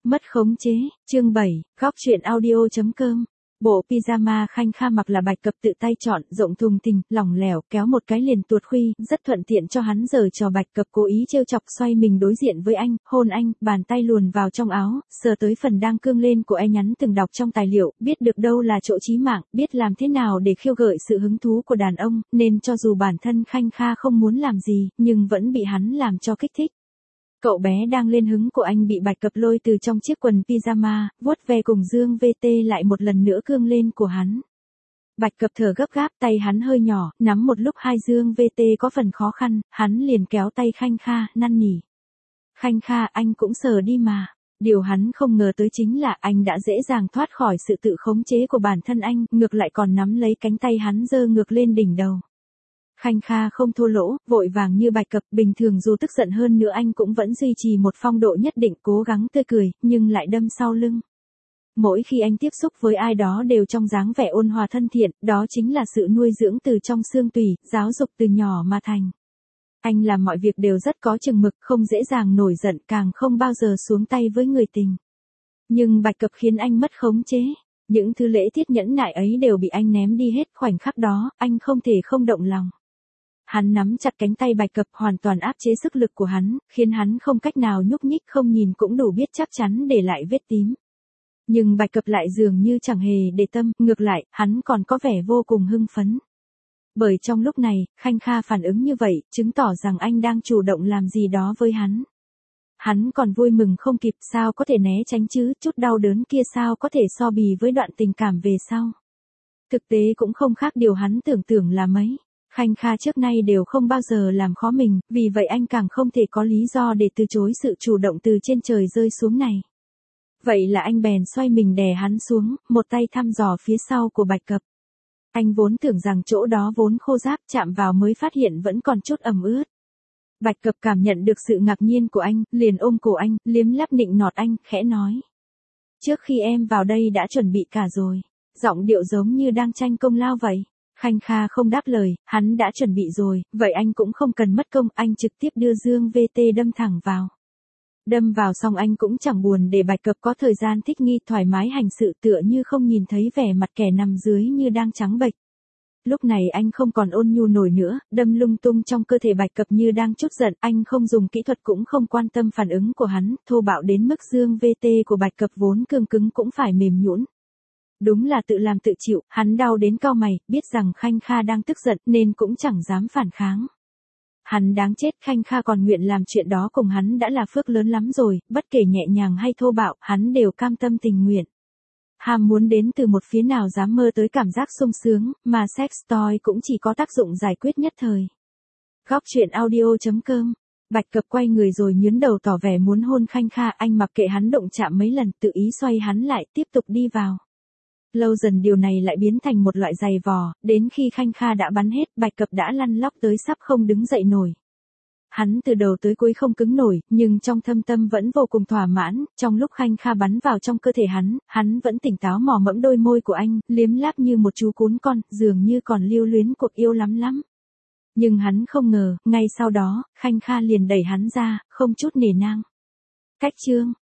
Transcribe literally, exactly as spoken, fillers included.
Mất khống chế, chương bảy, góc truyện audio chấm com. Bộ pyjama Khanh Kha mặc là Bạch Cập tự tay chọn, rộng thùng thình, lỏng lẻo, kéo một cái liền tuột khuy, rất thuận tiện cho hắn giở trò. Bạch Cập cố ý trêu chọc, xoay mình đối diện với anh, hôn anh, bàn tay luồn vào trong áo, sờ tới phần đang cương lên của anh, nhắn từng đọc trong tài liệu, biết được đâu là chỗ chí mạng, biết làm thế nào để khiêu gợi sự hứng thú của đàn ông, nên cho dù bản thân Khanh Kha không muốn làm gì, nhưng vẫn bị hắn làm cho kích thích. Cậu bé đang lên hứng của anh bị Bạch Cập lôi từ trong chiếc quần pyjama, vuốt ve cùng dương vê tê lại một lần nữa cương lên của hắn. Bạch Cập thở gấp gáp, tay hắn hơi nhỏ, nắm một lúc hai dương vê tê có phần khó khăn, hắn liền kéo tay Khanh Kha, năn nỉ. Khanh Kha, anh cũng sờ đi mà. Điều hắn không ngờ tới chính là anh đã dễ dàng thoát khỏi sự tự khống chế của bản thân anh, ngược lại còn nắm lấy cánh tay hắn giơ ngược lên đỉnh đầu. Khanh Kha không thô lỗ, vội vàng như Bạch Cập, bình thường dù tức giận hơn nữa anh cũng vẫn duy trì một phong độ nhất định, cố gắng tươi cười, nhưng lại đâm sau lưng. Mỗi khi anh tiếp xúc với ai đó đều trong dáng vẻ ôn hòa thân thiện, đó chính là sự nuôi dưỡng từ trong xương tủy, giáo dục từ nhỏ mà thành. Anh làm mọi việc đều rất có chừng mực, không dễ dàng nổi giận, càng không bao giờ xuống tay với người tình. Nhưng Bạch Cập khiến anh mất khống chế. Những thứ lễ tiết nhẫn nại ấy đều bị anh ném đi hết, khoảnh khắc đó, anh không thể không động lòng. Hắn nắm chặt cánh tay Bạch Cập, hoàn toàn áp chế sức lực của hắn, khiến hắn không cách nào nhúc nhích, không nhìn cũng đủ biết chắc chắn để lại vết tím. Nhưng Bạch Cập lại dường như chẳng hề để tâm, ngược lại, hắn còn có vẻ vô cùng hưng phấn. Bởi trong lúc này, Khanh Kha phản ứng như vậy, chứng tỏ rằng anh đang chủ động làm gì đó với hắn. Hắn còn vui mừng không kịp, sao có thể né tránh chứ, chút đau đớn kia sao có thể so bì với đoạn tình cảm về sau. Thực tế cũng không khác điều hắn tưởng tượng là mấy. Khanh Kha trước nay đều không bao giờ làm khó mình, vì vậy anh càng không thể có lý do để từ chối sự chủ động từ trên trời rơi xuống này. Vậy là anh bèn xoay mình đè hắn xuống, một tay thăm dò phía sau của Bạch Cập. Anh vốn tưởng rằng chỗ đó vốn khô ráp, chạm vào mới phát hiện vẫn còn chút ẩm ướt. Bạch Cập cảm nhận được sự ngạc nhiên của anh, liền ôm cổ anh, liếm láp nịnh nọt anh, khẽ nói. Trước khi em vào đây đã chuẩn bị cả rồi. Giọng điệu giống như đang tranh công lao vậy. Khanh Kha không đáp lời, hắn đã chuẩn bị rồi, vậy anh cũng không cần mất công, anh trực tiếp đưa dương vê tê đâm thẳng vào. Đâm vào xong anh cũng chẳng buồn để Bạch Cập có thời gian thích nghi, thoải mái hành sự, tựa như không nhìn thấy vẻ mặt kẻ nằm dưới như đang trắng bệch. Lúc này anh không còn ôn nhu nổi nữa, đâm lung tung trong cơ thể Bạch Cập như đang trút giận, anh không dùng kỹ thuật cũng không quan tâm phản ứng của hắn, thô bạo đến mức dương vê tê của Bạch Cập vốn cương cứng cũng phải mềm nhũn. Đúng là tự làm tự chịu, hắn đau đến cau mày, biết rằng Khanh Kha đang tức giận nên cũng chẳng dám phản kháng. Hắn đáng chết, Khanh Kha còn nguyện làm chuyện đó cùng hắn đã là phước lớn lắm rồi, bất kể nhẹ nhàng hay thô bạo, hắn đều cam tâm tình nguyện. Ham muốn đến từ một phía nào dám mơ tới cảm giác sung sướng, mà sex toy cũng chỉ có tác dụng giải quyết nhất thời. Góc truyện audio chấm com. Bạch Cập quay người rồi nhướng đầu tỏ vẻ muốn hôn Khanh Kha, anh mặc kệ hắn động chạm mấy lần, tự ý xoay hắn lại, tiếp tục đi vào. Lâu dần điều này lại biến thành một loại giày vò, đến khi Khanh Kha đã bắn hết, Bạch Cập đã lăn lóc tới sắp không đứng dậy nổi. Hắn từ đầu tới cuối không cứng nổi, nhưng trong thâm tâm vẫn vô cùng thỏa mãn, trong lúc Khanh Kha bắn vào trong cơ thể hắn, hắn vẫn tỉnh táo mò mẫm đôi môi của anh, liếm láp như một chú cún con, dường như còn lưu luyến cuộc yêu lắm lắm. Nhưng hắn không ngờ, ngay sau đó, Khanh Kha liền đẩy hắn ra, không chút nể nang. Cách chương.